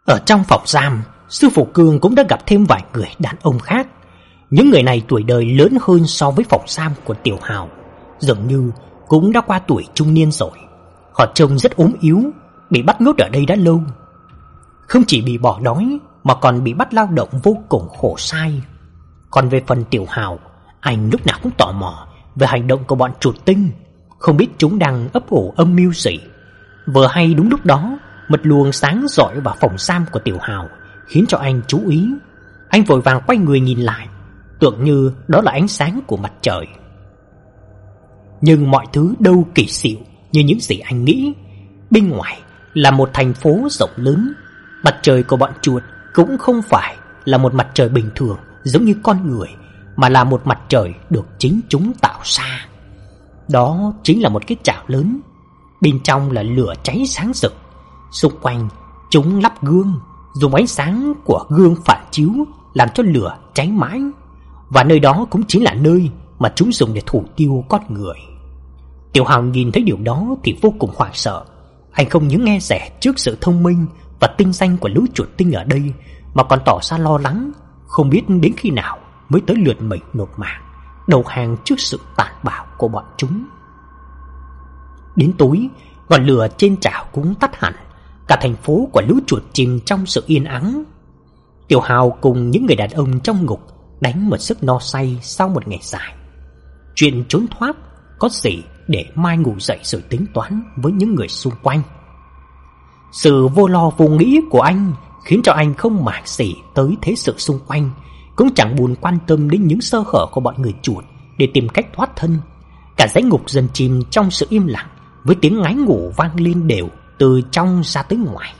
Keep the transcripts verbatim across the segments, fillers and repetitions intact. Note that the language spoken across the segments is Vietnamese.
Ở trong phòng giam, sư phụ Cương cũng đã gặp thêm vài người đàn ông khác. Những người này tuổi đời lớn hơn so với phòng giam của Tiểu Hào, dường như cũng đã qua tuổi trung niên rồi. Họ trông rất ốm yếu, bị bắt nhốt ở đây đã lâu. Không chỉ bị bỏ đói mà còn bị bắt lao động vô cùng khổ sai. Còn về phần Tiểu Hào, anh lúc nào cũng tò mò về hành động của bọn chuột tinh, không biết chúng đang ấp ủ âm mưu gì. Vừa hay đúng lúc đó, một luồng sáng rọi vào phòng giam của Tiểu Hào khiến cho anh chú ý. Anh vội vàng quay người nhìn lại, tưởng như đó là ánh sáng của mặt trời. Nhưng mọi thứ đâu kỳ xịu như những gì anh nghĩ. Bên ngoài là một thành phố rộng lớn. Mặt trời của bọn chuột cũng không phải là một mặt trời bình thường giống như con người, mà là một mặt trời được chính chúng tạo ra. Đó chính là một cái chảo lớn, bên trong là lửa cháy sáng rực. Xung quanh chúng lắp gương, dùng ánh sáng của gương phản chiếu làm cho lửa cháy mãi. Và nơi đó cũng chính là nơi mà chúng dùng để thủ tiêu con người. Tiểu Hào nhìn thấy điều đó thì vô cùng hoảng sợ. Anh không những nghe rẻ trước sự thông minh và tinh danh của lũ chuột tinh ở đây, mà còn tỏ ra lo lắng, không biết đến khi nào mới tới lượt mình nộp mạng, đầu hàng trước sự tàn bạo của bọn chúng. Đến tối, ngọn lửa trên chảo cũng tắt hẳn. Cả thành phố của lũ chuột chìm trong sự yên ắng. Tiểu Hào cùng những người đàn ông trong ngục đánh một giấc no say sau một ngày dài. Chuyện trốn thoát có gì để mai ngủ dậy rồi tính toán với những người xung quanh. Sự vô lo vô nghĩ của anh khiến cho anh không màng gì tới thế sự xung quanh, cũng chẳng buồn quan tâm đến những sơ hở của bọn người chuột để tìm cách thoát thân. Cả dãy ngục dần chìm trong sự im lặng, với tiếng ngáy ngủ vang lên đều từ trong ra tới ngoài.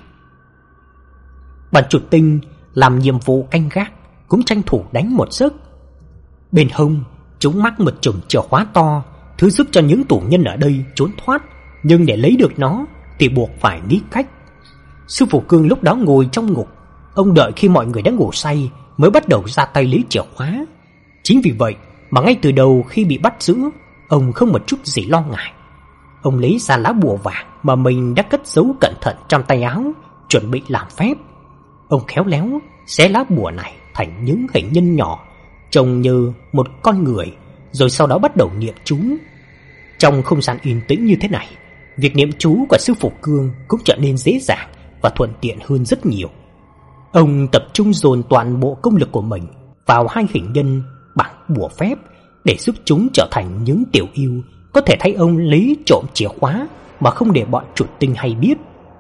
Bọn chuột tinh làm nhiệm vụ canh gác cũng tranh thủ đánh một giấc. Bên hông chúng mắc một chùm chìa khóa to, thứ giúp cho những tù nhân ở đây trốn thoát, nhưng để lấy được nó thì buộc phải nghĩ cách. Sư phụ Cương lúc đó ngồi trong ngục, ông đợi khi mọi người đã ngủ say mới bắt đầu ra tay lấy chìa khóa. Chính vì vậy mà ngay từ đầu khi bị bắt giữ, ông không một chút gì lo ngại. Ông lấy ra lá bùa vàng mà mình đã cất giấu cẩn thận trong tay áo, chuẩn bị làm phép. Ông khéo léo xé lá bùa này thành những hình nhân nhỏ, trông như một con người, rồi sau đó bắt đầu niệm chú. Trong không gian yên tĩnh như thế này, việc niệm chú của sư phụ Cương cũng trở nên dễ dàng và thuận tiện hơn rất nhiều. Ông tập trung dồn toàn bộ công lực của mình vào hai hình nhân bằng bùa phép để giúp chúng trở thành những tiểu yêu có thể thấy ông lấy trộm chìa khóa mà không để bọn chuột tinh hay biết.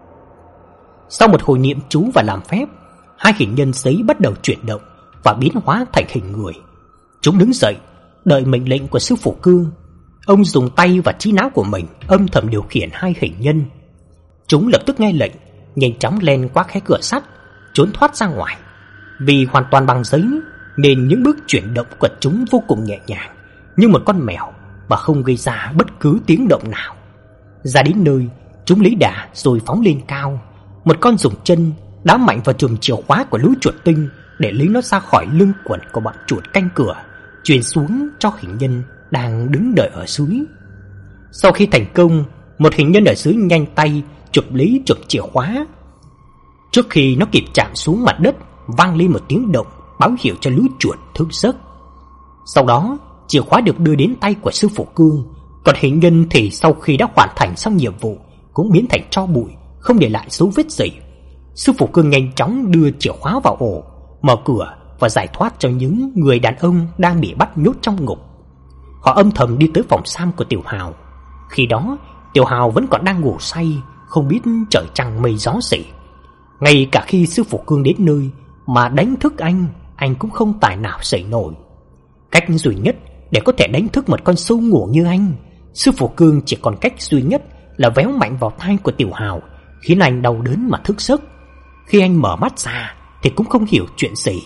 Sau một hồi niệm chú và làm phép, hai hình nhân giấy bắt đầu chuyển động và biến hóa thành hình người. Chúng đứng dậy, đợi mệnh lệnh của sư phụ Cương. Ông dùng tay và trí não của mình âm thầm điều khiển hai hình nhân. Chúng lập tức nghe lệnh, nhanh chóng len qua khe cửa sắt, trốn thoát ra ngoài. Vì hoàn toàn bằng giấy nên những bước chuyển động của chúng vô cùng nhẹ nhàng, như một con mèo, và không gây ra bất cứ tiếng động nào. Ra đến nơi, chúng lấy đà rồi phóng lên cao. Một con dùng chân đá mạnh vào chùm chìa khóa của lũ chuột tinh để lấy nó ra khỏi lưng quần của bọn chuột canh cửa, truyền xuống cho hình nhân đang đứng đợi ở dưới. Sau khi thành công, một hình nhân ở dưới nhanh tay chụp lấy chùm chìa khóa. Trước khi nó kịp chạm xuống mặt đất, vang lên một tiếng động báo hiệu cho lũ chuột thức giấc. Sau đó, chìa khóa được đưa đến tay của sư phụ Cương, còn hình nhân thì sau khi đã hoàn thành xong nhiệm vụ cũng biến thành tro bụi, không để lại dấu vết gì. Sư phụ Cương nhanh chóng đưa chìa khóa vào ổ, mở cửa và giải thoát cho những người đàn ông đang bị bắt nhốt trong ngục. Họ âm thầm đi tới phòng giam của Tiểu Hào. Khi đó, Tiểu Hào vẫn còn đang ngủ say, không biết trời trăng mây gió gì. Ngay cả khi sư phụ Cương đến nơi mà đánh thức anh, anh cũng không tài nào dậy nổi. Cách duy nhất để có thể đánh thức một con sâu ngủ như anh, sư phụ Cương chỉ còn cách duy nhất là véo mạnh vào tai của Tiểu Hào, khiến anh đau đớn mà thức giấc. Khi anh mở mắt ra thì cũng không hiểu chuyện gì.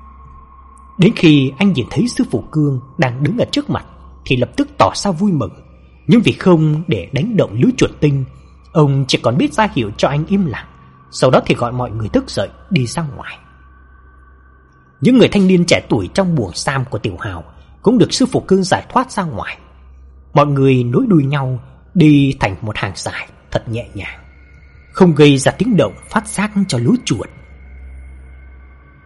Đến khi anh nhìn thấy sư phụ Cương đang đứng ở trước mặt thì lập tức tỏ ra vui mừng. Nhưng vì không để đánh động lũ chuột tinh, ông chỉ còn biết ra hiệu cho anh im lặng, sau đó thì gọi mọi người thức dậy đi ra ngoài. Những người thanh niên trẻ tuổi trong buồng giam của Tiểu Hào cũng được sư phụ Cương giải thoát ra ngoài. Mọi người nối đuôi nhau đi thành một hàng dài thật nhẹ nhàng, không gây ra tiếng động phát giác cho lũ chuột.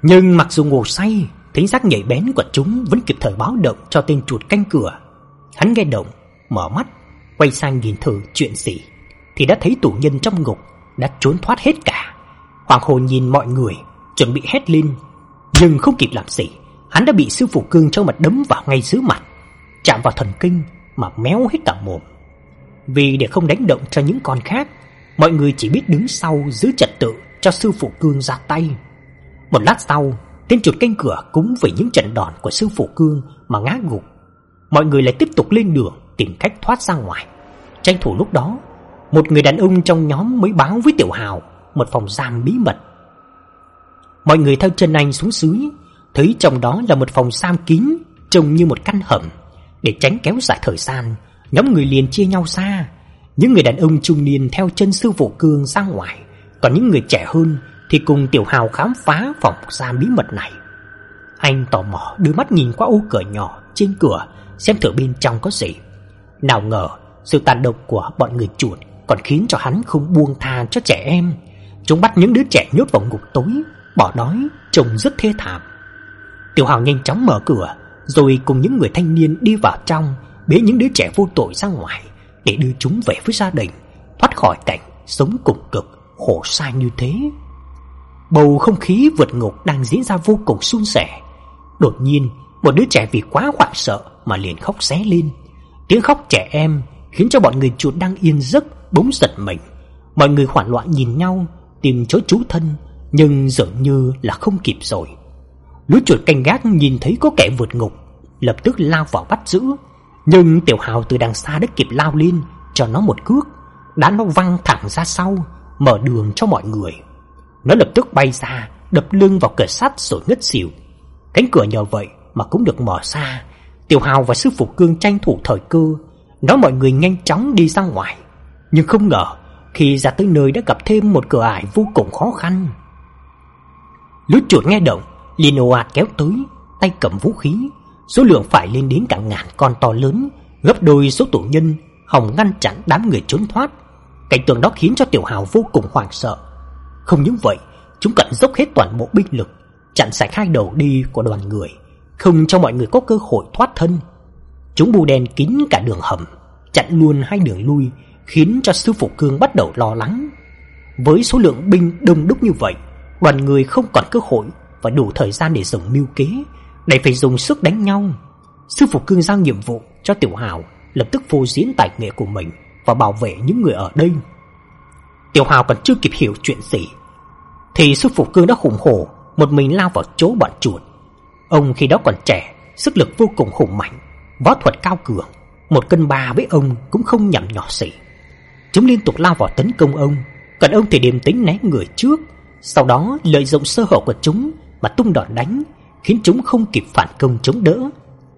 Nhưng mặc dù ngủ say, thính giác nhạy bén của chúng vẫn kịp thời báo động cho tên chuột canh cửa. Hắn nghe động, mở mắt, quay sang nhìn thử chuyện gì, thì đã thấy tù nhân trong ngục đã trốn thoát hết cả. Hoàng hồn nhìn mọi người, chuẩn bị hét lên, nhưng không kịp làm gì, hắn đã bị sư phụ Cương cho một đấm vào ngay dưới mặt, chạm vào thần kinh mà méo hết cả mồm. Vì để không đánh động cho những con khác, mọi người chỉ biết đứng sau giữ trật tự cho sư phụ Cương ra tay. Một lát sau, tên chuột canh cửa cũng vì những trận đòn của sư phụ Cương mà ngã gục. Mọi người lại tiếp tục lên đường tìm cách thoát ra ngoài. Tranh thủ lúc đó, một người đàn ông trong nhóm mới báo với Tiểu Hào một phòng giam bí mật. Mọi người theo chân anh xuống dưới, thấy trong đó là một phòng giam kín, trông như một căn hầm. Để tránh kéo dài thời gian, nhóm người liền chia nhau ra. Những người đàn ông trung niên theo chân sư phụ Cương ra ngoài, còn những người trẻ hơn thì cùng Tiểu Hào khám phá phòng giam bí mật này. Anh tò mò đưa mắt nhìn qua ô cửa nhỏ trên cửa, xem thử bên trong có gì. Nào ngờ sự tàn độc của bọn người chuột còn khiến cho hắn không buông tha cho trẻ em. Chúng bắt những đứa trẻ nhốt vào ngục tối, bỏ đói, trông rất thê thảm. Tiểu Hào nhanh chóng mở cửa, rồi cùng những người thanh niên đi vào trong, bế những đứa trẻ vô tội ra ngoài để đưa chúng về với gia đình, thoát khỏi cảnh sống cùng cực, khổ sai như thế. Bầu không khí vượt ngục đang diễn ra vô cùng suôn sẻ. Đột nhiên, một đứa trẻ vì quá hoảng sợ mà liền khóc ré lên. Tiếng khóc trẻ em khiến cho bọn người chuột đang yên giấc bỗng giật mình. Mọi người hoảng loạn nhìn nhau, tìm chỗ trú thân, nhưng dường như là không kịp rồi. Lũ chuột canh gác nhìn thấy có kẻ vượt ngục, lập tức lao vào bắt giữ. Nhưng Tiểu Hào từ đằng xa đã kịp lao lên, cho nó một cước, đá nó văng thẳng ra sau, mở đường cho mọi người. Nó lập tức bay ra, đập lưng vào cửa sắt rồi ngất xỉu. Cánh cửa nhờ vậy mà cũng được mở ra. Tiểu Hào và sư phụ Cương tranh thủ thời cơ, nói mọi người nhanh chóng đi ra ngoài. Nhưng không ngờ, khi ra tới nơi đã gặp thêm một cửa ải vô cùng khó khăn. Lũ chuột nghe động, liền ồ ạt kéo tới, tay cầm vũ khí. Số lượng phải lên đến cả ngàn con to lớn, gấp đôi số tù nhân, hòng ngăn chặn đám người trốn thoát. Cảnh tượng đó khiến cho Tiểu Hào vô cùng hoảng sợ. Không những vậy, chúng cần dốc hết toàn bộ binh lực, chặn sạch hai đầu đi của đoàn người, không cho mọi người có cơ hội thoát thân. Chúng bù đèn kín cả đường hầm, chặn luôn hai đường lui, khiến cho sư phụ Cương bắt đầu lo lắng. Với số lượng binh đông đúc như vậy, đoàn người không còn cơ hội và đủ thời gian để dùng mưu kế, đành phải dùng sức đánh nhau. Sư phụ Cương giao nhiệm vụ cho Tiểu Hào lập tức phô diễn tài nghệ của mình và bảo vệ những người ở đây. Tiểu Hào còn chưa kịp hiểu chuyện gì thì sư phụ Cương đã hùng hổ một mình lao vào chỗ bọn chuột. Ông khi đó còn trẻ, sức lực vô cùng hùng mạnh, võ thuật cao cường, một cân ba với ông cũng không nhằm nhỏ xỉ. Chúng liên tục lao vào tấn công ông, còn ông thì điềm tĩnh né người trước, sau đó lợi dụng sơ hở của chúng mà tung đòn đánh, khiến chúng không kịp phản công chống đỡ,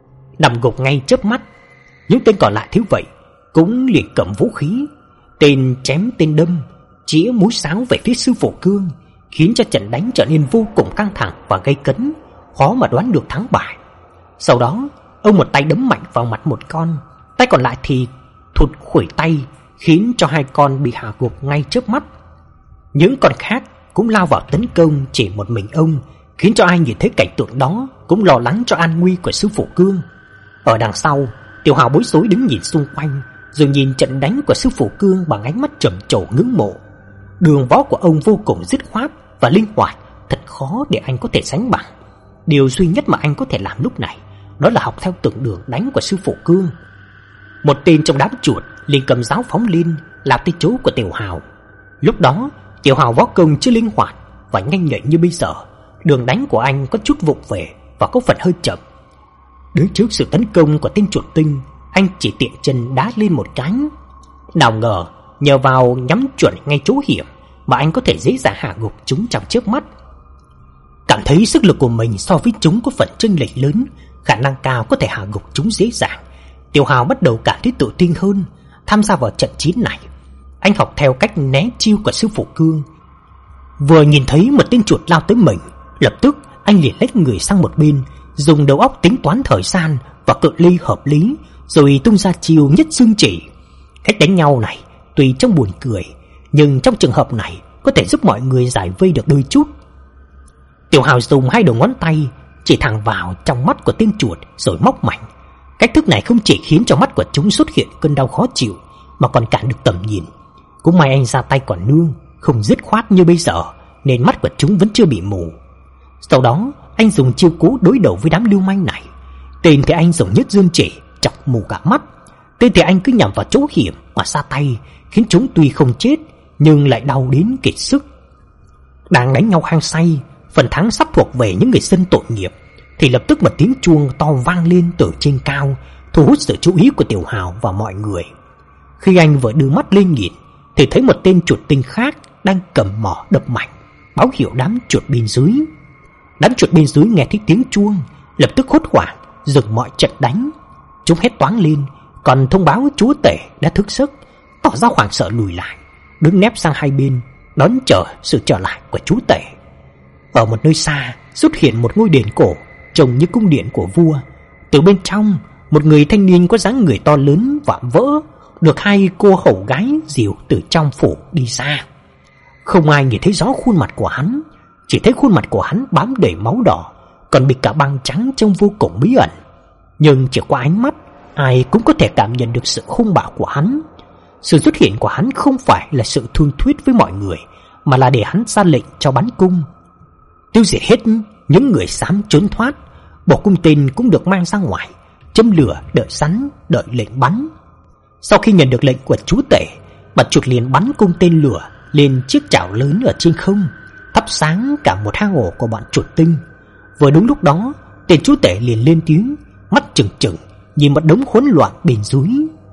nằm gục ngay chớp mắt. Những tên còn lại thiếu vậy cũng liền cầm vũ khí, tên chém tên đâm, chĩa mũi sáo về phía sư phụ Cương, khiến cho trận đánh trở nên vô cùng căng thẳng và gay cấn, khó mà đoán được thắng bại. Sau đó, ông một tay đấm mạnh vào mặt một con, tay còn lại thì thụt khuỷu tay, khiến cho hai con bị hạ gục ngay chớp mắt. Những con khác cũng lao vào tấn công chỉ một mình ông, khiến cho ai nhìn thấy cảnh tượng đó cũng lo lắng cho an nguy của sư phụ Cương. Ở đằng sau, Tiểu Hào bối rối đứng nhìn xung quanh, rồi nhìn trận đánh của sư phụ Cương bằng ánh mắt trầm trồ ngưỡng mộ. Đường võ của ông vô cùng dứt khoát và linh hoạt, thật khó để anh có thể sánh bằng. Điều duy nhất mà anh có thể làm lúc này đó là học theo từng đường đánh của sư phụ Cương. Một tên trong đám chuột liền cầm giáo phóng lên, lao tới chỗ của Tiểu Hào. Lúc đó, Tiểu Hào võ công chưa linh hoạt và nhanh nhạy như bây giờ, đường đánh của anh có chút vụng về và có phần hơi chậm. Đứng trước sự tấn công của tên chuột tinh, anh chỉ tiện chân đá lên một cái. Nào ngờ, nhờ vào nhắm chuẩn ngay chỗ hiểm mà anh có thể dễ dàng hạ gục chúng trong chớp mắt. Cảm thấy sức lực của mình so với chúng có phần chênh lệch lớn, khả năng cao có thể hạ gục chúng dễ dàng, Tiểu Hào bắt đầu cảm thấy tự tin hơn. Tham gia vào trận chiến này, anh học theo cách né chiêu của sư phụ Cương. Vừa nhìn thấy một tên chuột lao tới mình, lập tức anh liền lách người sang một bên, dùng đầu óc tính toán thời gian và cự ly hợp lý, rồi tung ra chiêu nhất xương chỉ. Cách đánh nhau này tuy trông buồn cười, nhưng trong trường hợp này có thể giúp mọi người giải vây được đôi chút. Tiểu Hào dùng hai đầu ngón tay chỉ thẳng vào trong mắt của tên chuột rồi móc mạnh. Cách thức này không chỉ khiến cho mắt của chúng xuất hiện cơn đau khó chịu mà còn cản được tầm nhìn. Cũng may anh ra tay còn nương, không dứt khoát như bây giờ, nên mắt của chúng vẫn chưa bị mù. Sau đó anh dùng chiêu cũ đối đầu với đám lưu manh này. Tên thì anh dùng nhất dương chỉ chọc mù cả mắt, tên thì anh cứ nhắm vào chỗ hiểm mà ra tay, khiến chúng tuy không chết nhưng lại đau đến kiệt sức. Đang đánh nhau hăng say, phần thắng sắp thuộc về những người dân tội nghiệp, thì lập tức một tiếng chuông to vang lên từ trên cao, thu hút sự chú ý của Tiểu Hào và mọi người. Khi anh vừa đưa mắt lên nhìn thì thấy một tên chuột tinh khác đang cầm mỏ đập mạnh, báo hiệu đám chuột bên dưới. Đám chuột bên dưới nghe thấy tiếng chuông, lập tức hốt hoảng dừng mọi trận đánh. Chúng hét toáng lên, còn thông báo chúa tể đã thức giấc, tỏ ra hoảng sợ lùi lại, đứng nép sang hai bên đón chờ sự trở lại của chúa tể. Ở một nơi xa xuất hiện một ngôi đền cổ trông như cung điện của vua. Từ bên trong, một người thanh niên có dáng người to lớn vạm vỡ được hai cô hầu gái dìu từ trong phủ đi ra. Không ai nhìn thấy rõ khuôn mặt của hắn, chỉ thấy khuôn mặt của hắn bám đầy máu đỏ, còn bị cả băng trắng trông vô cùng bí ẩn. Nhưng chỉ qua ánh mắt, ai cũng có thể cảm nhận được sự hung bạo của hắn. Sự xuất hiện của hắn không phải là sự thương thuyết với mọi người, mà là để hắn ra lệnh cho bắn cung, tiêu diệt hết những người dám trốn thoát. Bộ cung tên cũng được mang ra ngoài, châm lửa đợi sẵn, đợi lệnh bắn. Sau khi nhận được lệnh của chúa tể, bọn chuột liền bắn cung tên lửa lên chiếc chảo lớn ở trên không, thắp sáng cả một hang ổ của bọn chuột tinh. Vừa đúng lúc đó, tên chúa tể liền lên tiếng, mắt trừng trừng nhìn một đống hỗn loạn bên dưới.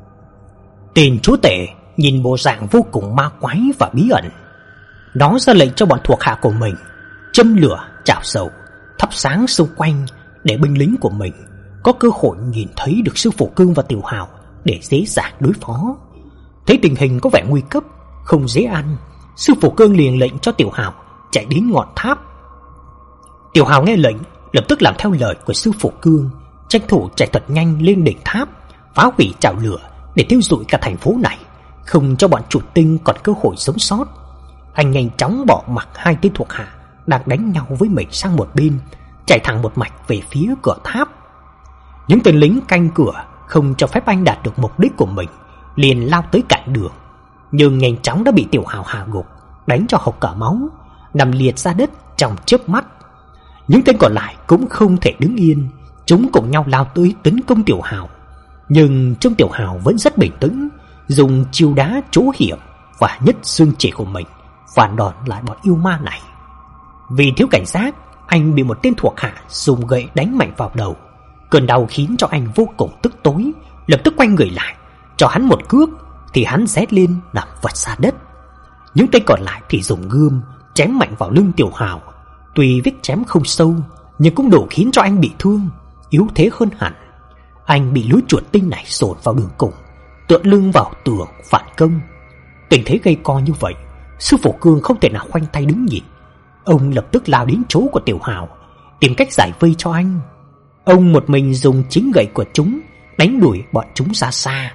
Tên chúa tể nhìn bộ dạng vô cùng ma quái và bí ẩn. Nó ra lệnh cho bọn thuộc hạ của mình châm lửa chảo dầu, thắp sáng xung quanh để binh lính của mình có cơ hội nhìn thấy được sư phụ Cương và Tiểu Hào để dễ dàng đối phó. Thấy tình hình có vẻ nguy cấp, không dễ ăn, sư phụ Cương liền lệnh cho Tiểu Hào chạy đến ngọn tháp. Tiểu Hào nghe lệnh, lập tức làm theo lời của sư phụ Cương, tranh thủ chạy thật nhanh lên đỉnh tháp, phá hủy chảo lửa để tiêu rụi cả thành phố này, không cho bọn chuột tinh còn cơ hội sống sót. Anh nhanh chóng bỏ mặc hai tên thuộc hạ đang đánh nhau với mình sang một bên, chạy thẳng một mạch về phía cửa tháp. Những tên lính canh cửa không cho phép anh đạt được mục đích của mình, liền lao tới cản đường, nhưng nhanh chóng đã bị Tiểu Hào hạ gục, đánh cho hộc cả máu, nằm liệt ra đất trong chớp mắt. Những tên còn lại cũng không thể đứng yên, chúng cùng nhau lao tới tấn công Tiểu Hào. Nhưng trong Tiểu Hào vẫn rất bình tĩnh, dùng chiêu đá chỗ hiểm và nhất xương chỉ của mình phản đòn lại bọn yêu ma này. Vì thiếu cảnh giác, anh bị một tên thuộc hạ dùng gậy đánh mạnh vào đầu. Cơn đau khiến cho anh vô cùng tức tối, lập tức quay người lại, cho hắn một cước thì hắn rét lên nằm vật ra đất. Những tên còn lại thì dùng gươm chém mạnh vào lưng Tiểu Hào. Tuy vết chém không sâu, nhưng cũng đủ khiến cho anh bị thương, yếu thế hơn hẳn. Anh bị lũ chuột tinh này dồn vào đường cùng, tựa lưng vào tường phản công. Tình thế gây co như vậy, sư phụ Cương không thể nào khoanh tay đứng nhìn. Ông lập tức lao đến chỗ của Tiểu Hào, tìm cách giải vây cho anh. Ông một mình dùng chính gậy của chúng đánh đuổi bọn chúng ra xa.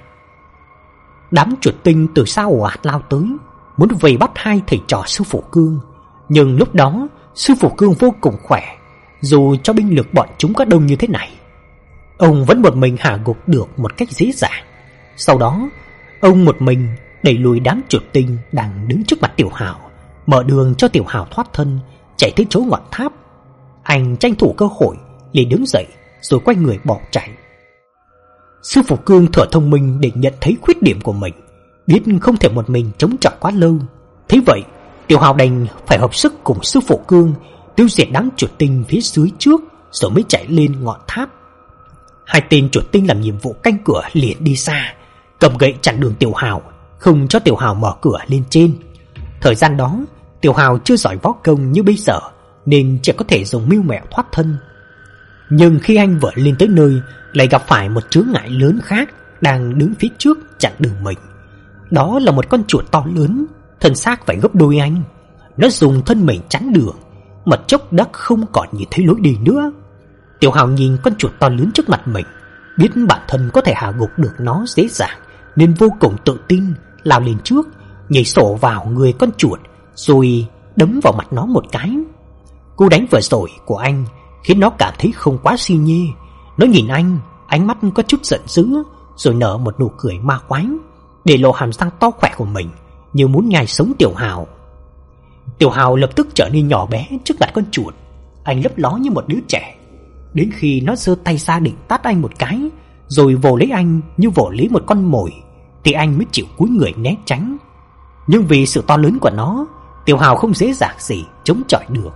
Đám chuột tinh từ xa ồ ạt lao tới, muốn vây bắt hai thầy trò sư phụ Cương. Nhưng lúc đó sư phụ Cương vô cùng khỏe, dù cho binh lực bọn chúng có đông như thế này, ông vẫn một mình hạ gục được một cách dễ dàng. Sau đó ông một mình đẩy lùi đám chuột tinh đang đứng trước mặt Tiểu Hào, mở đường cho Tiểu Hào thoát thân, chạy tới chỗ ngọn tháp. Anh tranh thủ cơ hội liền đứng dậy rồi quay người bỏ chạy. Sư phụ Cương thở thông minh để nhận thấy khuyết điểm của mình, biết không thể một mình chống chọi quá lâu. Thế vậy Tiểu Hào đành phải hợp sức cùng sư phụ Cương tiêu diệt đám chuột tinh phía dưới trước, rồi mới chạy lên ngọn tháp. Hai tên chuột tinh làm nhiệm vụ canh cửa liền đi xa, cầm gậy chặn đường Tiểu Hào, không cho Tiểu Hào mở cửa lên trên. Thời gian đó Tiểu Hào chưa giỏi võ công như bây giờ, nên chỉ có thể dùng mưu mẹo thoát thân. Nhưng khi anh vừa lên tới nơi, lại gặp phải một chướng ngại lớn khác đang đứng phía trước chặn đường mình. Đó là một con chuột to lớn, thân xác phải gấp đôi anh. Nó dùng thân mình chắn đường, một chốc đã không còn nhìn thấy lối đi nữa. Tiểu Hào nhìn con chuột to lớn trước mặt mình, biết bản thân có thể hạ gục được nó dễ dàng, nên vô cùng tự tin lao lên trước, nhảy sổ vào người con chuột rồi đấm vào mặt nó một cái. Cú đánh vừa rồi của anh khiến nó cảm thấy không quá si nhê. Nó nhìn anh, ánh mắt có chút giận dữ, rồi nở một nụ cười ma quái, để lộ hàm răng to khỏe của mình, như muốn nhai sống Tiểu Hào. Tiểu Hào lập tức trở nên nhỏ bé trước mặt con chuột. Anh lấp ló như một đứa trẻ, đến khi nó giơ tay ra định tát anh một cái, rồi vồ lấy anh như vồ lấy một con mồi, thì anh mới chịu cúi người né tránh. Nhưng vì sự to lớn của nó, Tiểu Hào không dễ dàng gì chống chọi được.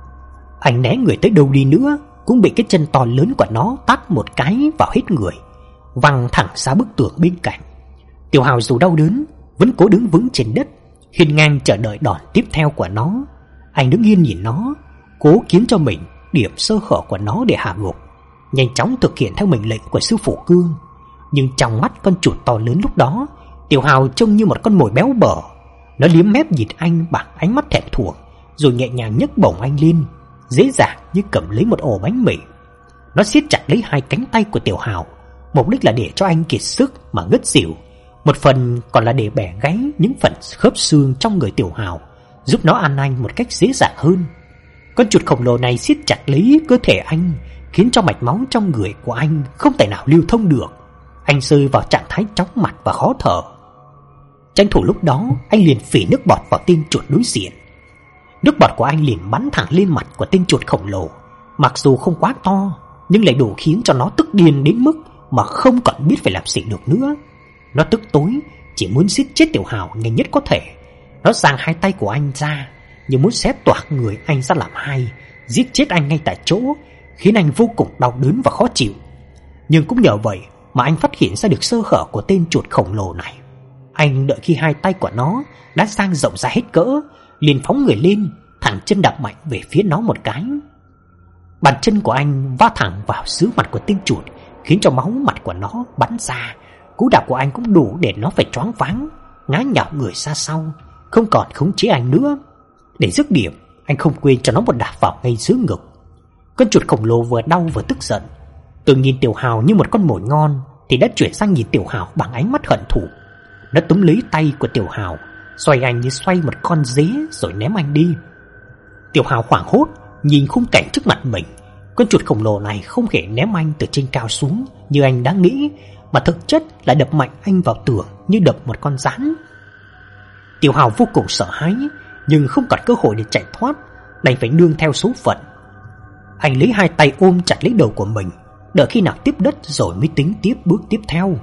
Anh né người tới đâu đi nữa cũng bị cái chân to lớn của nó tát một cái vào hết người, văng thẳng ra bức tường bên cạnh. Tiểu Hào dù đau đớn vẫn cố đứng vững trên đất, hiên ngang chờ đợi đòn tiếp theo của nó. Anh đứng yên nhìn nó, cố kiếm cho mình điểm sơ hở của nó để hạ gục, nhanh chóng thực hiện theo mệnh lệnh của sư phụ Cương. Nhưng trong mắt con chuột to lớn lúc đó, Tiểu Hào trông như một con mồi béo bở. Nó liếm mép nhìn anh bằng ánh mắt thèm thuồng, rồi nhẹ nhàng nhấc bổng anh lên, dễ dàng như cầm lấy một ổ bánh mì. Nó siết chặt lấy hai cánh tay của Tiểu Hào, mục đích là để cho anh kiệt sức mà ngất xỉu, một phần còn là để bẻ gãy những phần khớp xương trong người Tiểu Hào, giúp nó ăn anh một cách dễ dàng hơn. Con chuột khổng lồ này siết chặt lấy cơ thể anh, khiến cho mạch máu trong người của anh không thể nào lưu thông được. Anh rơi vào trạng thái chóng mặt và khó thở. Tranh thủ lúc đó, anh liền phỉ nước bọt vào tên chuột đối diện. Nước bọt của anh liền bắn thẳng lên mặt của tên chuột khổng lồ. Mặc dù không quá to, nhưng lại đủ khiến cho nó tức điên đến mức mà không còn biết phải làm gì được nữa. Nó tức tối, chỉ muốn giết chết Tiểu Hào nhanh nhất có thể. Nó giang hai tay của anh ra, như muốn xé toạc người anh ra làm hai, giết chết anh ngay tại chỗ, khiến anh vô cùng đau đớn và khó chịu. Nhưng cũng nhờ vậy mà anh phát hiện ra được sơ hở của tên chuột khổng lồ này. Anh đợi khi hai tay của nó đã dang rộng ra hết cỡ, liền phóng người lên, thẳng chân đạp mạnh về phía nó một cái. Bàn chân của anh va thẳng vào giữa mặt của tên chuột, khiến cho máu mặt của nó bắn ra. Cú đạp của anh cũng đủ để nó phải choáng váng, ngã nhào người ra sau, không còn khống chế anh nữa. Để dứt điểm, anh không quên cho nó một đạp vào ngay giữa ngực. Con chuột khổng lồ vừa đau vừa tức giận, từ nhìn Tiểu Hào như một con mồi ngon thì đã chuyển sang nhìn Tiểu Hào bằng ánh mắt hận thù. Nó túm lấy tay của Tiểu Hào, xoay anh như xoay một con dế rồi ném anh đi. Tiểu Hào hoảng hốt nhìn khung cảnh trước mặt mình. Con chuột khổng lồ này không hề ném anh từ trên cao xuống như anh đã nghĩ, mà thực chất là đập mạnh anh vào tường như đập một con gián. Tiểu Hào vô cùng sợ hãi, nhưng không còn cơ hội để chạy thoát, đành phải nương theo số phận. Anh lấy hai tay ôm chặt lấy đầu của mình, đợi khi nào tiếp đất rồi mới tính tiếp bước tiếp theo.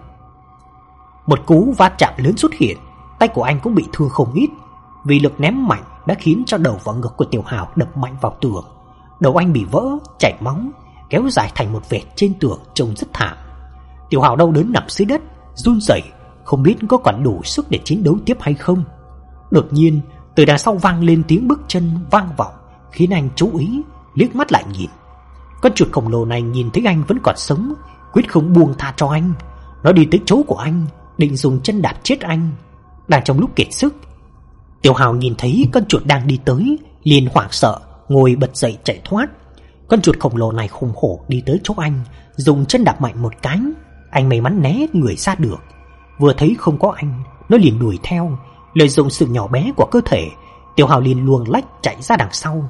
Một cú va chạm lớn xuất hiện, tay của anh cũng bị thương không ít, vì lực ném mạnh đã khiến cho đầu và ngực của Tiểu Hào đập mạnh vào tường. Đầu anh bị vỡ, chảy máu, kéo dài thành một vệt trên tường trông rất thảm. Tiểu Hào đau đớn nằm dưới đất, run rẩy, không biết có còn đủ sức để chiến đấu tiếp hay không. Đột nhiên, từ đằng sau vang lên tiếng bước chân vang vọng, khiến anh chú ý, liếc mắt lại nhìn. Con chuột khổng lồ này nhìn thấy anh vẫn còn sống, quyết không buông tha cho anh. Nó đi tới chỗ của anh, định dùng chân đạp chết anh. Đang trong lúc kiệt sức, Tiểu Hào nhìn thấy con chuột đang đi tới, liền hoảng sợ, ngồi bật dậy chạy thoát. Con chuột khổng lồ này hùng hổ đi tới chỗ anh, dùng chân đạp mạnh một cái. Anh may mắn né người ra được. Vừa thấy không có anh, nó liền đuổi theo. Lợi dụng sự nhỏ bé của cơ thể, Tiểu Hào liền luồn lách chạy ra đằng sau.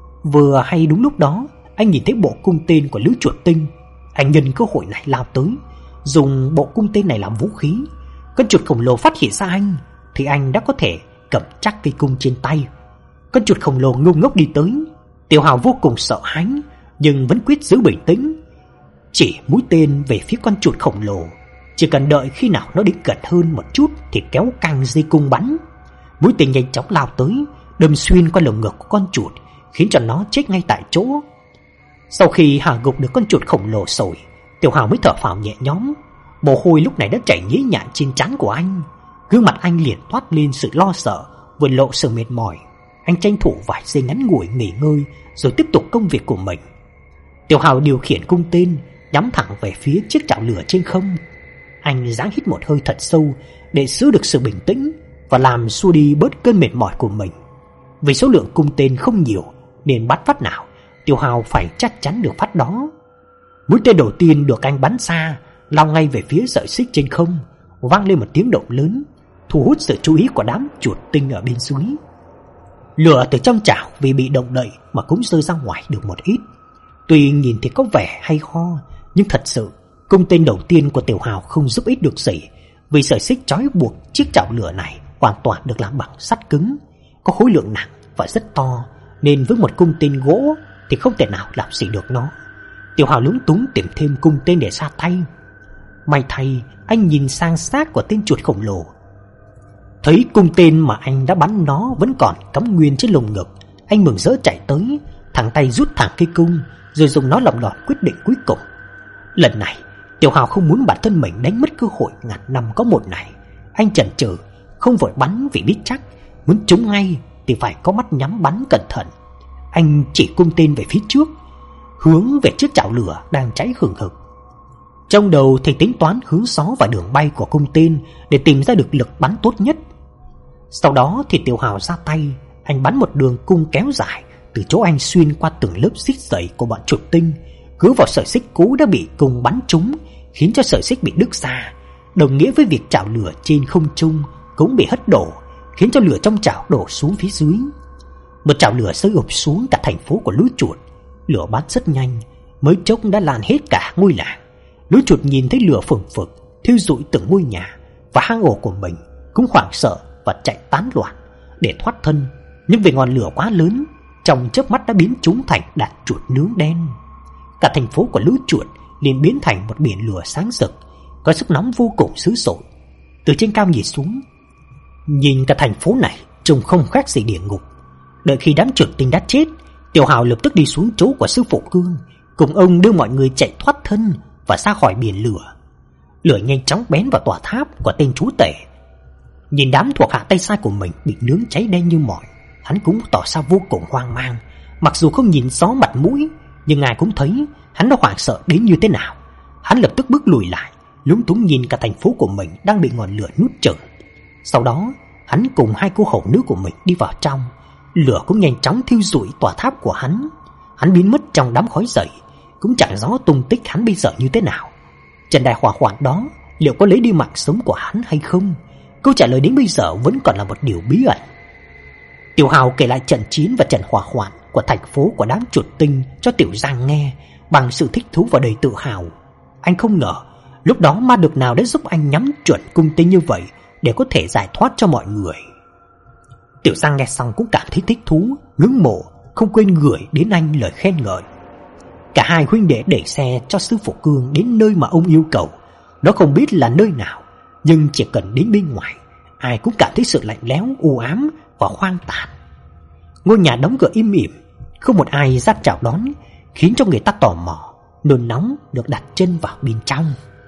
Vừa hay đúng lúc đó, anh nhìn thấy bộ cung tên của lũ chuột tinh. Anh nhân cơ hội này lao tới, dùng bộ cung tên này làm vũ khí. Con chuột khổng lồ phát hiện ra anh thì anh đã có thể cầm chắc cây cung trên tay. Con chuột khổng lồ ngu ngốc đi tới. Tiểu Hào vô cùng sợ hãi, nhưng vẫn quyết giữ bình tĩnh, chỉ mũi tên về phía con chuột khổng lồ. Chỉ cần đợi khi nào nó đến gần hơn một chút thì kéo căng dây cung bắn. Mũi tên nhanh chóng lao tới, đâm xuyên qua lồng ngực của con chuột, khiến cho nó chết ngay tại chỗ. Sau khi hạ gục được con chuột khổng lồ rồi, Tiểu Hào mới thở phào nhẹ nhõm. Mồ hôi lúc này đã chảy nhễ nhại trên trán của anh. Gương mặt anh liền toát lên sự lo sợ, vừa lộ sự mệt mỏi. Anh tranh thủ vài giây ngắn ngủi nghỉ ngơi, rồi tiếp tục công việc của mình. Tiểu Hào điều khiển cung tên nhắm thẳng về phía chiếc chảo lửa trên không. Anh giáng hít một hơi thật sâu để giữ được sự bình tĩnh và làm xua đi bớt cơn mệt mỏi của mình. Vì số lượng cung tên không nhiều nên bắt phát nào Tiểu Hào phải chắc chắn được phát đó. Mũi tên đầu tiên được anh bắn xa, lao ngay về phía sợi xích trên không, vang lên một tiếng động lớn, thu hút sự chú ý của đám chuột tinh ở bên dưới. Lửa từ trong chảo vì bị động đậy mà cũng rơi ra ngoài được một ít. Tuy nhìn thì có vẻ hay ho, nhưng thật sự cung tên đầu tiên của Tiểu Hào không giúp ích được gì, vì sợi xích trói buộc chiếc chảo lửa này hoàn toàn được làm bằng sắt cứng, có khối lượng nặng và rất to, nên với một cung tên gỗ thì không thể nào làm gì được nó. Tiểu Hào lúng túng tìm thêm cung tên để ra tay. May thay, anh nhìn sang xác của tên chuột khổng lồ, thấy cung tên mà anh đã bắn nó vẫn còn cắm nguyên trên lồng ngực. Anh mừng rỡ chạy tới, thẳng tay rút thẳng cây cung, rồi dùng nó lọc lọt quyết định cuối cùng. Lần này Tiểu Hào không muốn bản thân mình đánh mất cơ hội ngàn năm có một này. Anh chần chừ, không vội bắn vì biết chắc muốn trúng ngay thì phải có mắt nhắm bắn cẩn thận. Anh chỉ cung tên về phía trước, hướng về chiếc chảo lửa đang cháy hừng hực. Trong đầu thì tính toán hướng gió và đường bay của cung tên để tìm ra được lực bắn tốt nhất. Sau đó thì Tiểu Hào ra tay, anh bắn một đường cung kéo dài từ chỗ anh xuyên qua từng lớp xích dày của bọn chuột tinh, cứ vào sợi xích cũ đã bị cung bắn trúng, khiến cho sợi xích bị đứt ra, đồng nghĩa với việc chảo lửa trên không trung cũng bị hất đổ, khiến cho lửa trong chảo đổ xuống phía dưới. Một chảo lửa rơi ụp xuống cả thành phố của lũ chuột. Lửa bắn rất nhanh, mới chốc đã lan hết cả ngôi làng. Lũ chuột nhìn thấy lửa phừng phực thiêu rụi từng ngôi nhà và hang ổ của mình, cũng hoảng sợ và chạy tán loạn để thoát thân. Nhưng vì ngọn lửa quá lớn, trong chớp mắt đã biến chúng thành đàn chuột nướng đen. Cả thành phố của lũ chuột liền biến thành một biển lửa sáng rực, có sức nóng vô cùng dữ dội. Từ trên cao nhìn xuống, nhìn cả thành phố này trông không khác gì địa ngục. Đợi khi đám chuột tinh đã chết, Tiểu Hào lập tức đi xuống chỗ của sư phụ Cương, cùng ông đưa mọi người chạy thoát thân và ra khỏi biển lửa. Lửa nhanh chóng bén vào tòa tháp của tên chú tể. Nhìn đám thuộc hạ tay sai của mình bị nướng cháy đen như mỏi, hắn cũng tỏ ra vô cùng hoang mang. Mặc dù không nhìn rõ mặt mũi, nhưng ai cũng thấy hắn đã hoảng sợ đến như thế nào. Hắn lập tức bước lùi lại, lúng túng nhìn cả thành phố của mình đang bị ngọn lửa nuốt chửng. Sau đó hắn cùng hai cô hầu nữ của mình đi vào trong. Lửa cũng nhanh chóng thiêu rụi tòa tháp của hắn. Hắn biến mất trong đám khói dậy, cũng chẳng rõ tung tích hắn bây giờ như thế nào. Trận đại hỏa hoạn đó liệu có lấy đi mạng sống của hắn hay không? Câu trả lời đến bây giờ vẫn còn là một điều bí ẩn. Tiểu Hào kể lại trận chiến và trận hỏa hoạn của thành phố của đám chuột tinh cho Tiểu Giang nghe bằng sự thích thú và đầy tự hào. Anh không ngờ lúc đó ma lực nào đã giúp anh nhắm chuẩn cung tên như vậy để có thể giải thoát cho mọi người. Tiểu Giang nghe xong cũng cảm thấy thích thú, ngưỡng mộ, không quên gửi đến anh lời khen ngợi. Cả hai huynh đệ đẩy xe cho sư phụ Cương đến nơi mà ông yêu cầu. Nó không biết là nơi nào, nhưng chỉ cần đến bên ngoài, ai cũng cảm thấy sự lạnh lẽo, u ám và hoang tàn. Ngôi nhà đóng cửa im ỉm, không một ai ra chào đón, khiến cho người ta tò mò, nôn nóng được đặt chân vào bên trong.